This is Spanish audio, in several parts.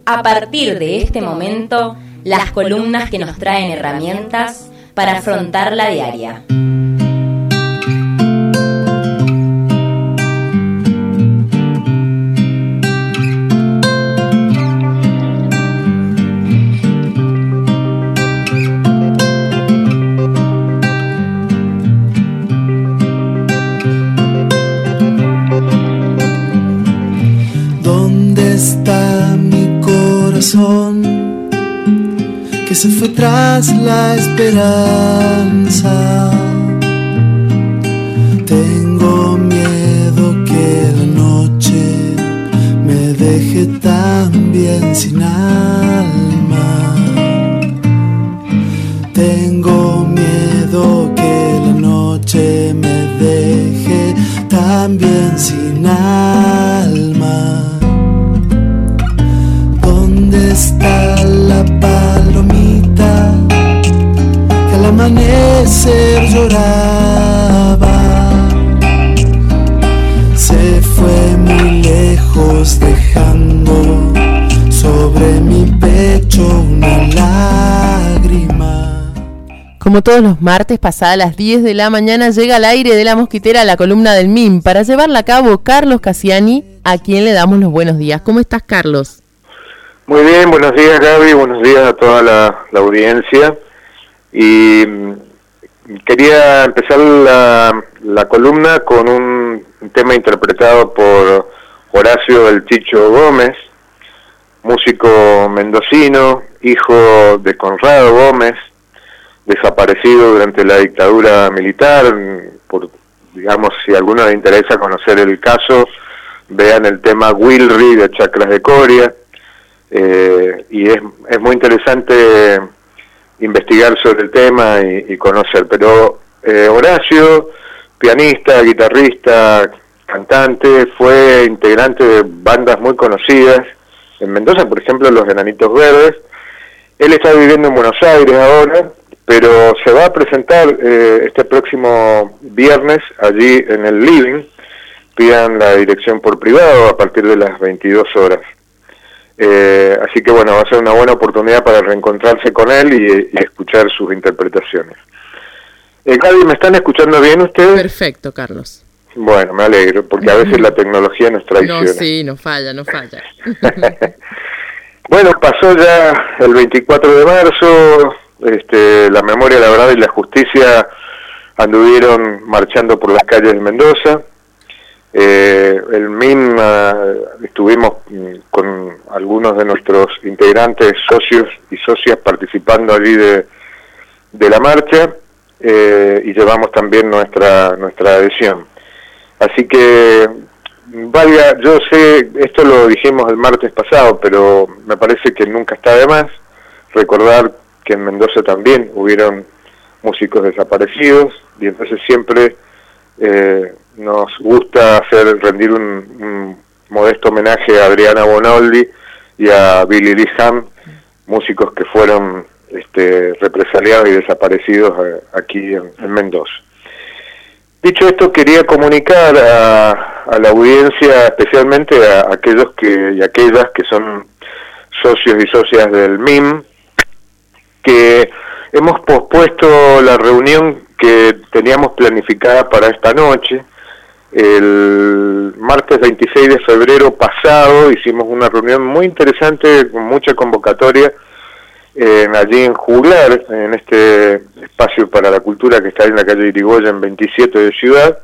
a partir de este momento, las columnas que nos traen herramientas para afrontar la diaria. ¿Dónde está mi corazón que se fue tras la esperanza? Tengo miedo que la noche me deje también sin alma. Tengo miedo que la noche me deje también sin alma. ¿Dónde está la palomita que al amanecer lloraba? Se fue muy lejos dejando sobre mi pecho una lágrima. Como todos los martes, pasadas las 10 de la mañana, llega al aire de La Mosquitera la columna del MIM para llevarla a cabo Carlos Cassiani, a quien le damos los buenos días. ¿Cómo estás, Carlos? Muy bien, buenos días, Gaby, buenos días a toda la audiencia. Y quería empezar la columna con un tema interpretado por Horacio El Chicho Gómez, músico mendocino, hijo de Conrado Gómez, desaparecido durante la dictadura militar. Por, digamos, si a alguno le interesa conocer el caso, vean el tema Wilry de Chacras de Coria. Y es muy interesante investigar sobre el tema y conocer. Pero Horacio, pianista, guitarrista, cantante, fue integrante de bandas muy conocidas en Mendoza, por ejemplo Los Enanitos Verdes. Él está viviendo en Buenos Aires ahora, pero se va a presentar este próximo viernes allí en el Living. Pidan la dirección por privado a partir de las 22 horas. Así que bueno, va a ser una buena oportunidad para reencontrarse con él y escuchar sus interpretaciones. Gaby, ¿me están escuchando bien ustedes? Perfecto, Carlos. Bueno, me alegro, porque a veces la tecnología nos traiciona. No, sí, no falla. Bueno, pasó ya el 24 de marzo, la memoria, la verdad y la justicia anduvieron marchando por las calles de Mendoza. El MIM, estuvimos con algunos de nuestros integrantes, socios y socias participando allí de la marcha, y llevamos también nuestra adhesión. Así que, valga, yo sé, esto lo dijimos el martes pasado, pero me parece que nunca está de más recordar que en Mendoza también hubieron músicos desaparecidos, y entonces siempre nos gusta rendir un modesto homenaje a Adriana Bonoldi y a Billy Lee Ham, músicos que fueron represaliados y desaparecidos aquí en Mendoza. Dicho esto, quería comunicar a la audiencia, especialmente a aquellos y aquellas que son socios y socias del MIM, que hemos pospuesto la reunión que teníamos planificada para esta noche. El martes 26 de febrero pasado hicimos una reunión muy interesante, con mucha convocatoria, allí en Juglar, en este espacio para la cultura que está en la calle Irigoyen 27 de Ciudad.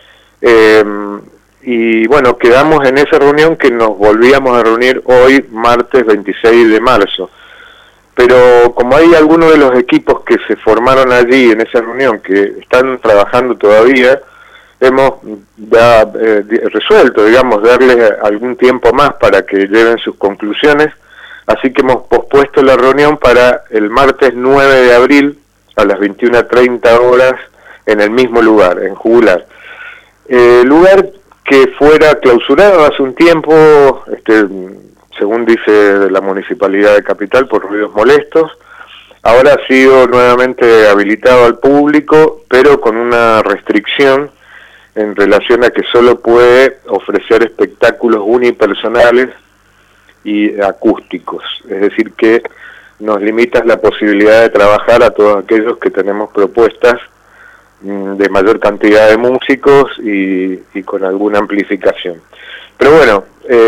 Y bueno, quedamos en esa reunión que nos volvíamos a reunir hoy, martes 26 de marzo. Pero como hay algunos de los equipos que se formaron allí en esa reunión que están trabajando todavía, hemos ya resuelto, digamos, darles algún tiempo más para que lleven sus conclusiones, así que hemos pospuesto la reunión para el martes 9 de abril a las 21:30 horas en el mismo lugar, en Juglar. Lugar que fuera clausurado hace un tiempo, según dice la Municipalidad de Capital, por ruidos molestos. Ahora ha sido nuevamente habilitado al público, pero con una restricción en relación a que solo puede ofrecer espectáculos unipersonales y acústicos, es decir que nos limita la posibilidad de trabajar a todos aquellos que tenemos propuestas de mayor cantidad de músicos y con alguna amplificación. Pero bueno,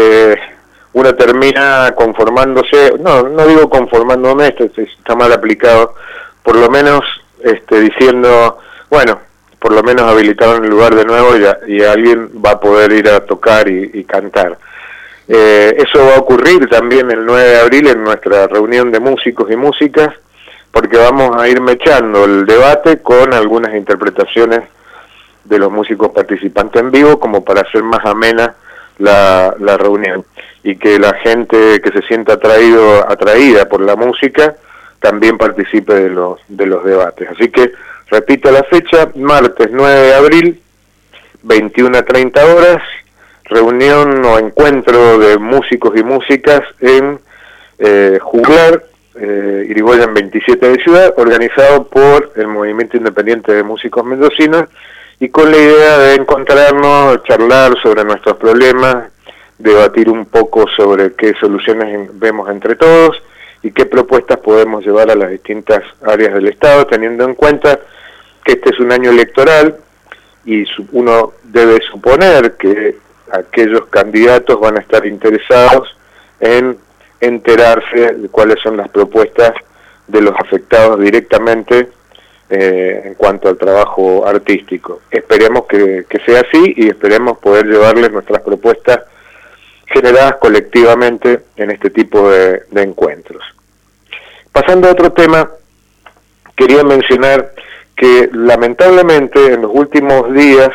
uno termina conformándose, no digo conformándome, esto está mal aplicado, por lo menos diciendo, bueno, por lo menos habilitaron el lugar de nuevo y alguien va a poder ir a tocar y cantar. Eso va a ocurrir también el 9 de abril en nuestra reunión de músicos y músicas, porque vamos a ir mechando el debate con algunas interpretaciones de los músicos participantes en vivo, como para hacer más amena la reunión, y que la gente que se sienta atraída por la música también participe de los debates. Así que repito la fecha, martes 9 de abril, 21 a 30 horas, reunión o encuentro de músicos y músicas en Juglar, Irigoyen 27 de Ciudad, organizado por el Movimiento Independiente de Músicos Mendocinos, y con la idea de encontrarnos, charlar sobre nuestros problemas, debatir un poco sobre qué soluciones vemos entre todos y qué propuestas podemos llevar a las distintas áreas del Estado, teniendo en cuenta que este es un año electoral y uno debe suponer que aquellos candidatos van a estar interesados en enterarse de cuáles son las propuestas de los afectados directamente en cuanto al trabajo artístico. Esperemos que sea así y esperemos poder llevarles nuestras propuestas generadas colectivamente en este tipo de encuentros. Pasando a otro tema, quería mencionar que lamentablemente en los últimos días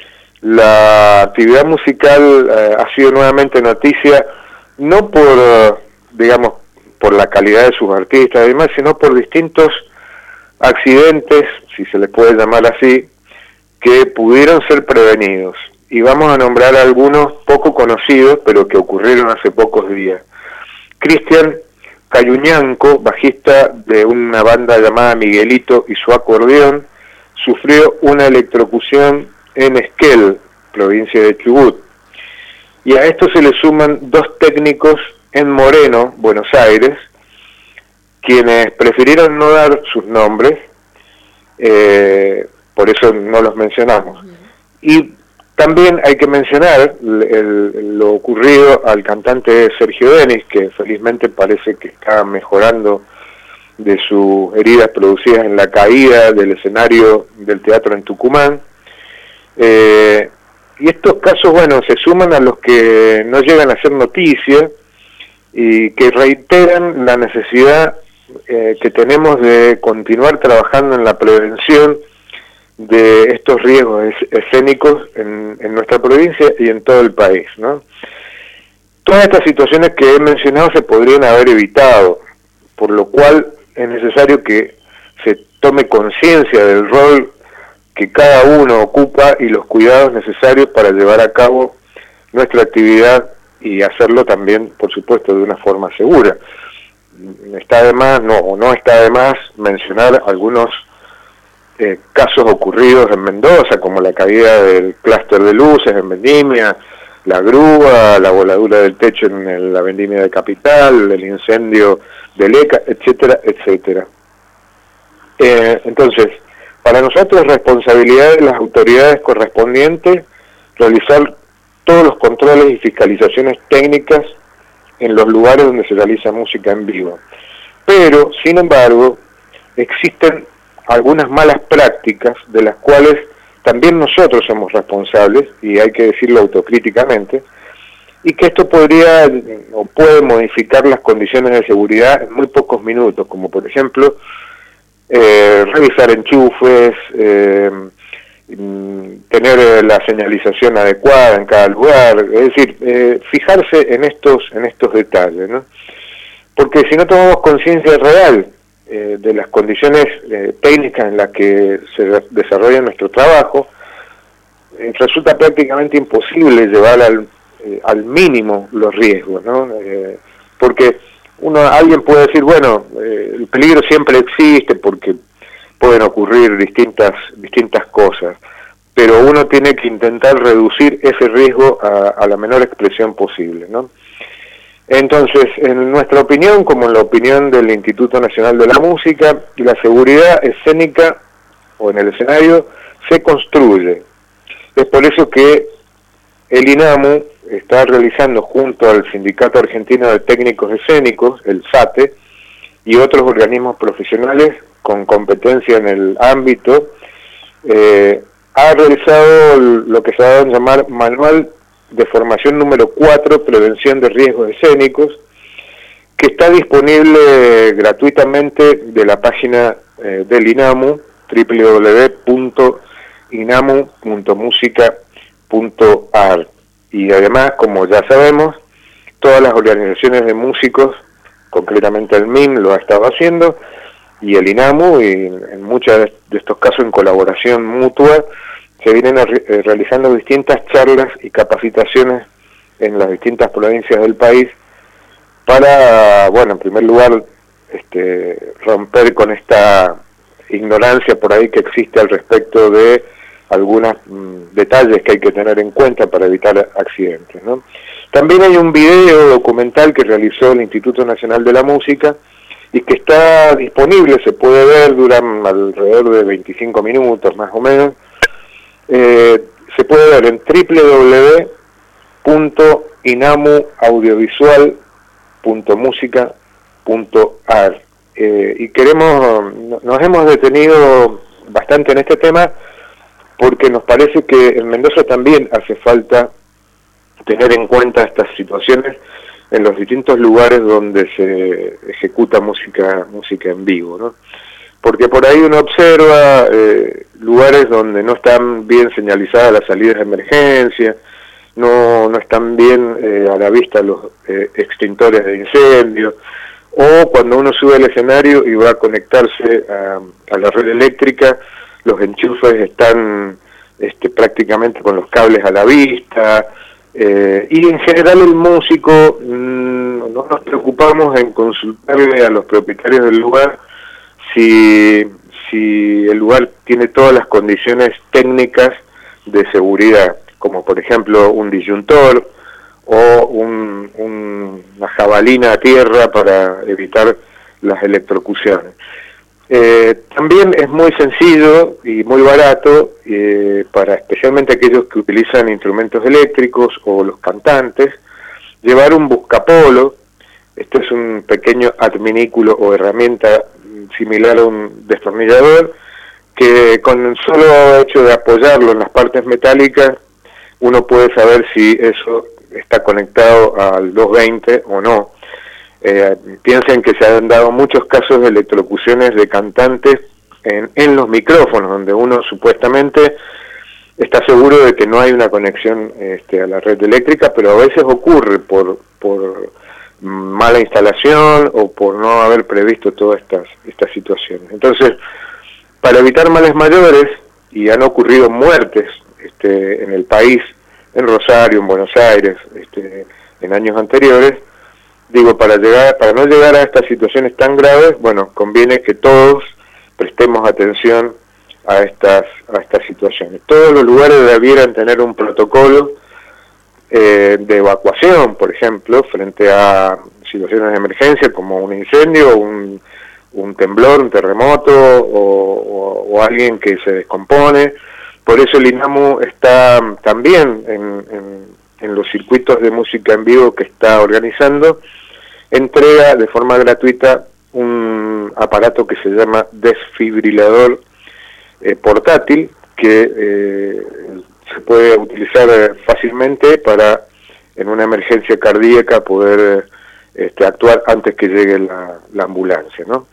la actividad musical ha sido nuevamente noticia, no por, por la calidad de sus artistas y demás, sino por distintos accidentes, si se les puede llamar así, que pudieron ser prevenidos. Y vamos a nombrar algunos poco conocidos, pero que ocurrieron hace pocos días. Cristian Cayuñanco, bajista de una banda llamada Miguelito y su acordeón, sufrió una electrocución en Esquel, provincia de Chubut. Y a esto se le suman dos técnicos en Moreno, Buenos Aires, quienes prefirieron no dar sus nombres, por eso no los mencionamos. Y también hay que mencionar lo ocurrido al cantante Sergio Denis, que felizmente parece que está mejorando de sus heridas producidas en la caída del escenario del teatro en Tucumán. Y estos casos, bueno, se suman a los que no llegan a ser noticia y que reiteran la necesidad que tenemos de continuar trabajando en la prevención de estos riesgos escénicos en nuestra provincia y en todo el país, ¿no? Todas estas situaciones que he mencionado se podrían haber evitado, por lo cual es necesario que se tome conciencia del rol que cada uno ocupa y los cuidados necesarios para llevar a cabo nuestra actividad y hacerlo también, por supuesto, de una forma segura. Está de más, no está de más mencionar algunos casos ocurridos en Mendoza, como la caída del clúster de luces en Vendimia, la grúa, la voladura del techo en la Vendimia de Capital, el incendio de Leca, etcétera, etcétera. Entonces, para nosotros es responsabilidad de las autoridades correspondientes realizar todos los controles y fiscalizaciones técnicas en los lugares donde se realiza música en vivo. Pero, sin embargo, existen algunas malas prácticas de las cuales también nosotros somos responsables, y hay que decirlo autocríticamente, y que esto podría o puede modificar las condiciones de seguridad en muy pocos minutos, como por ejemplo revisar enchufes, tener la señalización adecuada en cada lugar, es decir, fijarse en estos detalles, ¿no? Porque si no tomamos conciencia real de las condiciones técnicas en las que se desarrolla nuestro trabajo, resulta prácticamente imposible llevar al mínimo los riesgos, ¿no? Porque alguien puede decir, bueno, el peligro siempre existe porque pueden ocurrir distintas cosas, pero uno tiene que intentar reducir ese riesgo a la menor expresión posible, ¿no? Entonces, en nuestra opinión, como en la opinión del Instituto Nacional de la Música, la seguridad escénica o en el escenario se construye. Es por eso que el INAMU está realizando junto al Sindicato Argentino de Técnicos Escénicos, el SATE, y otros organismos profesionales con competencia en el ámbito, ha realizado lo que se va a llamar Manual de Formación número 4, Prevención de Riesgos Escénicos, que está disponible gratuitamente de la página del INAMU, www.inamu.musica.ar. Y además, como ya sabemos, todas las organizaciones de músicos, concretamente el MIM, lo ha estado haciendo, y el INAMU, y en muchos de estos casos en colaboración mutua, se vienen realizando distintas charlas y capacitaciones en las distintas provincias del país para, bueno, en primer lugar, romper con esta ignorancia por ahí que existe al respecto de algunos detalles que hay que tener en cuenta para evitar accidentes, ¿no? También hay un video documental que realizó el Instituto Nacional de la Música y que está disponible, se puede ver, dura alrededor de 25 minutos más o menos. Se puede ver en www.inamuaudiovisual.musica.ar. Y nos hemos detenido bastante en este tema porque nos parece que en Mendoza también hace falta tener en cuenta estas situaciones en los distintos lugares donde se ejecuta música en vivo, ¿no? Porque por ahí uno observa lugares donde no están bien señalizadas las salidas de emergencia, no están bien a la vista los extintores de incendio, o cuando uno sube al escenario y va a conectarse a la red eléctrica, los enchufes están prácticamente con los cables a la vista, y en general el músico no nos preocupamos en consultarle a los propietarios del lugar si el lugar tiene todas las condiciones técnicas de seguridad, como por ejemplo un disyuntor o una jabalina a tierra para evitar las electrocuciones. También es muy sencillo y muy barato para especialmente aquellos que utilizan instrumentos eléctricos o los cantantes, llevar un buscapolo. Esto es un pequeño adminículo o herramienta similar a un destornillador, que con el solo hecho de apoyarlo en las partes metálicas uno puede saber si eso está conectado al 220 o no. Piensen que se han dado muchos casos de electrocuciones de cantantes en los micrófonos, donde uno supuestamente está seguro de que no hay una conexión a la red eléctrica, pero a veces ocurre por mala instalación o por no haber previsto todas estas situaciones. Entonces, para evitar males mayores, y han ocurrido muertes en el país, en Rosario, en Buenos Aires, en años anteriores, digo, para no llegar a estas situaciones tan graves, bueno, conviene que todos prestemos atención a estas situaciones. Todos los lugares debieran tener un protocolo de evacuación, por ejemplo, frente a situaciones de emergencia como un incendio, un temblor, un terremoto o alguien que se descompone. Por eso el INAMU está también en los circuitos de música en vivo que está organizando, entrega de forma gratuita un aparato que se llama desfibrilador portátil, que se puede utilizar fácilmente para, en una emergencia cardíaca, poder actuar antes que llegue la ambulancia, ¿no?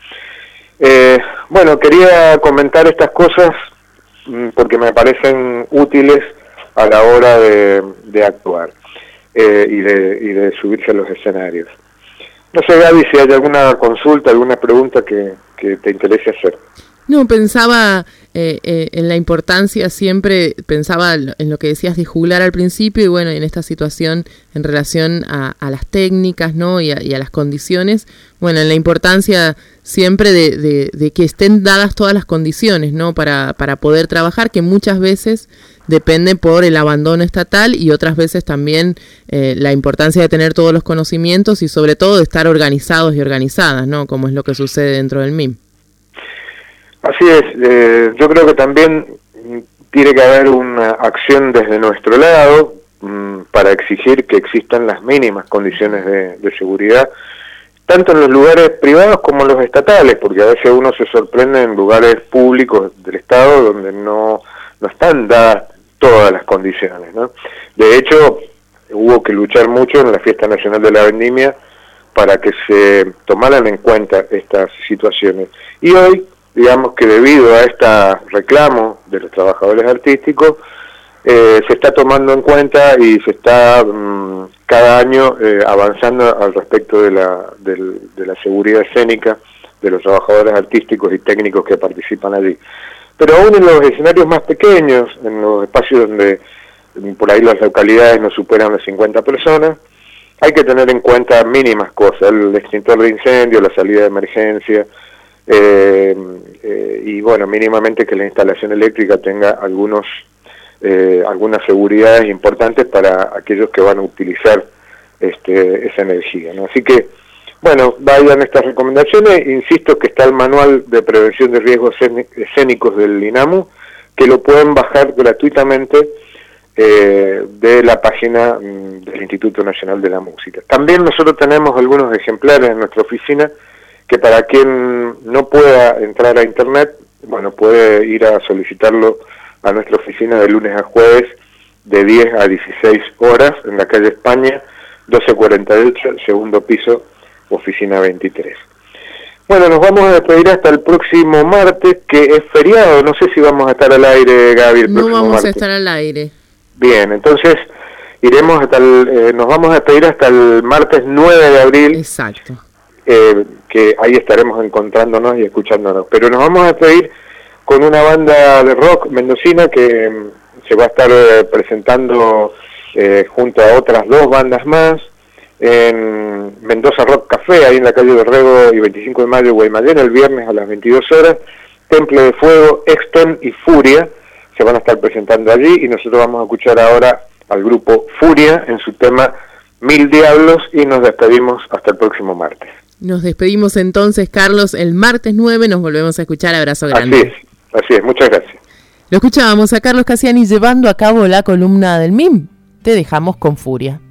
Bueno, quería comentar estas cosas porque me parecen útiles a la hora de actuar y de subirse a los escenarios. No sé, Gaby, si hay alguna consulta, alguna pregunta que te interese hacer. No, pensaba en la importancia siempre, pensaba en lo que decías de juglar al principio y bueno, en esta situación en relación a las técnicas, ¿no? y a las condiciones, bueno, en la importancia siempre de que estén dadas todas las condiciones, ¿no? Para poder trabajar, que muchas veces depende por el abandono estatal y otras veces también la importancia de tener todos los conocimientos y sobre todo de estar organizados y organizadas, ¿no? Como es lo que sucede dentro del MIM. Así es, yo creo que también tiene que haber una acción desde nuestro lado para exigir que existan las mínimas condiciones de seguridad, tanto en los lugares privados como en los estatales, porque a veces uno se sorprende en lugares públicos del Estado donde no están dadas todas las condiciones, ¿no? De hecho, hubo que luchar mucho en la Fiesta Nacional de la Vendimia para que se tomaran en cuenta estas situaciones. Y hoy, digamos que debido a este reclamo de los trabajadores artísticos, se está tomando en cuenta y se está cada año avanzando al respecto de la seguridad escénica de los trabajadores artísticos y técnicos que participan allí. Pero aún en los escenarios más pequeños, en los espacios donde por ahí las localidades no superan las 50 personas, hay que tener en cuenta mínimas cosas, el extintor de incendio, la salida de emergencia, y bueno, mínimamente que la instalación eléctrica tenga algunas seguridades importantes para aquellos que van a utilizar esa energía, ¿no? Así que, bueno, vayan estas recomendaciones. Insisto que está el manual de prevención de riesgos escénicos del INAMU, que lo pueden bajar gratuitamente de la página del Instituto Nacional de la Música. También nosotros tenemos algunos ejemplares en nuestra oficina que para quien no pueda entrar a internet, bueno, puede ir a solicitarlo a nuestra oficina de lunes a jueves de 10 a 16 horas en la calle España, 1248, segundo piso, oficina 23. Bueno, nos vamos a despedir hasta el próximo martes, que es feriado. No sé si vamos a estar al aire, Gaby, el próximo martes. No vamos a estar al aire. Bien, entonces iremos nos vamos a despedir hasta el martes 9 de abril. Exacto. Que ahí estaremos encontrándonos y escuchándonos. Pero nos vamos a despedir con una banda de rock mendocina que se va a estar presentando junto a otras dos bandas más en Mendoza Rock Café, ahí en la calle Dorrego y 25 de Mayo, Guaymallén, el viernes a las 22 horas. Temple de Fuego, Exton y Furia se van a estar presentando allí y nosotros vamos a escuchar ahora al grupo Furia en su tema Mil Diablos y nos despedimos hasta el próximo martes. Nos despedimos entonces, Carlos, el martes 9 nos volvemos a escuchar. Abrazo grande. Así es, muchas gracias. Lo escuchábamos a Carlos Cassiani llevando a cabo la columna del MIM. Te dejamos con Furia.